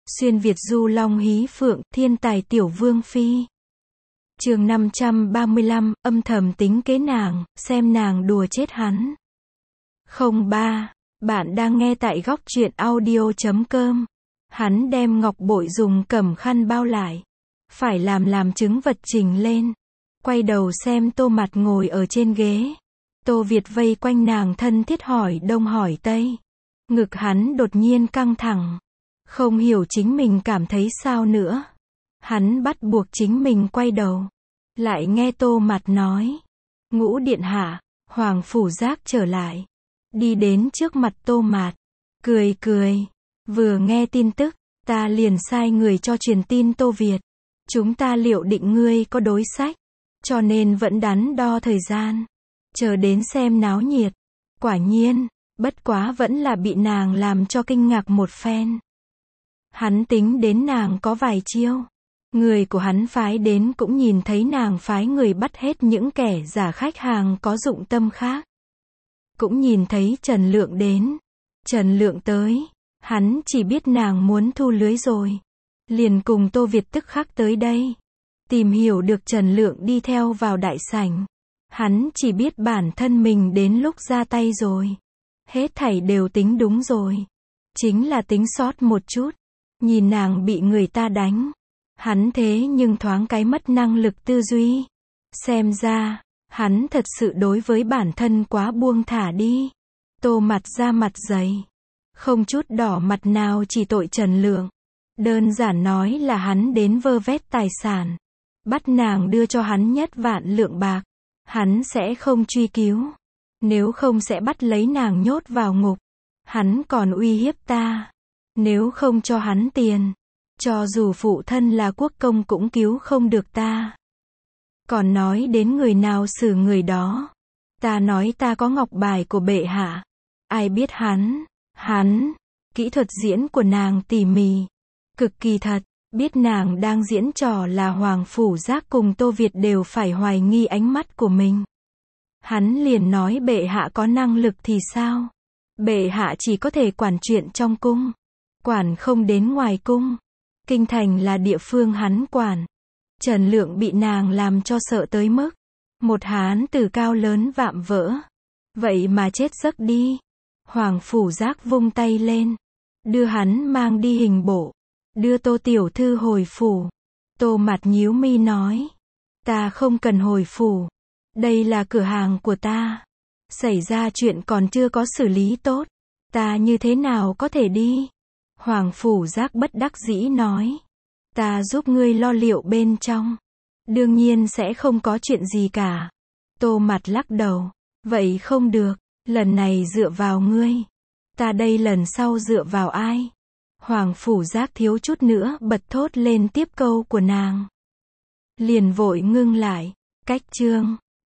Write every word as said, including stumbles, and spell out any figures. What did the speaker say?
Xuyên Việt du long hí phượng, thiên tài tiểu vương phi. Chương năm trăm ba mươi lăm, âm thầm tính kế nàng, xem nàng đùa chết hắn. không ba. Bạn đang nghe tại góc truyện audio chấm com. Hắn đem ngọc bội dùng cẩm khăn bao lại. Phải làm làm chứng vật trình lên. Quay đầu xem Tô Mặt ngồi ở trên ghế. Tô Việt vây quanh nàng thân thiết hỏi đông hỏi tây. Ngực hắn đột nhiên căng thẳng. Không hiểu chính mình cảm thấy sao nữa. Hắn bắt buộc chính mình quay đầu. Lại nghe Tô Mặt nói. Ngũ điện hạ, Hoàng Phủ Giác trở lại. Đi đến trước mặt Tô Mạt. Cười cười. Vừa nghe tin tức, ta liền sai người cho truyền tin Tô Việt. Chúng ta liệu định ngươi có đối sách. Cho nên vẫn đắn đo thời gian. Chờ đến xem náo nhiệt. Quả nhiên, bất quá vẫn là bị nàng làm cho kinh ngạc một phen. Hắn tính đến nàng có vài chiêu. Người của hắn phái đến cũng nhìn thấy nàng phái người bắt hết những kẻ giả khách hàng có dụng tâm khác. Cũng nhìn thấy Trần Lượng đến. Trần Lượng tới. Hắn chỉ biết nàng muốn thu lưới rồi. Liền cùng Tô Việt tức khắc tới đây. Tìm hiểu được Trần Lượng đi theo vào đại sảnh. Hắn chỉ biết bản thân mình đến lúc ra tay rồi. Hết thảy đều tính đúng rồi. Chính là tính sót một chút. Nhìn nàng bị người ta đánh. Hắn thế nhưng thoáng cái mất năng lực tư duy. Xem ra, hắn thật sự đối với bản thân quá buông thả đi. Tô Mặt ra mặt dày. Không chút đỏ mặt nào chỉ tội Trần Lượng. Đơn giản nói là hắn đến vơ vét tài sản. Bắt nàng đưa cho hắn nhất vạn lượng bạc. Hắn sẽ không truy cứu. Nếu không sẽ bắt lấy nàng nhốt vào ngục. Hắn còn uy hiếp ta. Nếu không cho hắn tiền. Cho dù phụ thân là quốc công cũng cứu không được ta. Còn nói đến người nào xử người đó. Ta nói ta có ngọc bài của bệ hạ. Ai biết hắn. Hắn. Kỹ thuật diễn của nàng tỉ mỉ. Cực kỳ thật. Biết nàng đang diễn trò là Hoàng Phủ Giác cùng Tô Việt đều phải hoài nghi ánh mắt của mình. Hắn liền nói bệ hạ có năng lực thì sao? Bệ hạ chỉ có thể quản chuyện trong cung. Quản không đến ngoài cung. Kinh thành là địa phương hắn quản. Trần Lượng bị nàng làm cho sợ tới mức. Một hán tử cao lớn vạm vỡ. Vậy mà chết giấc đi. Hoàng Phủ Giác vung tay lên. Đưa hắn mang đi hình bộ. Đưa Tô tiểu thư hồi phủ. Tô Mặt nhíu mi nói. Ta không cần hồi phủ. Đây là cửa hàng của ta. Xảy ra chuyện còn chưa có xử lý tốt. Ta như thế nào có thể đi? Hoàng Phủ Giác bất đắc dĩ nói. Ta giúp ngươi lo liệu bên trong. Đương nhiên sẽ không có chuyện gì cả. Tô Mặt lắc đầu. Vậy không được. Lần này dựa vào ngươi. Ta đây lần sau dựa vào ai? Hoàng Phủ Giác thiếu chút nữa bật thốt lên tiếp câu của nàng. Liền vội ngưng lại. Cách chương.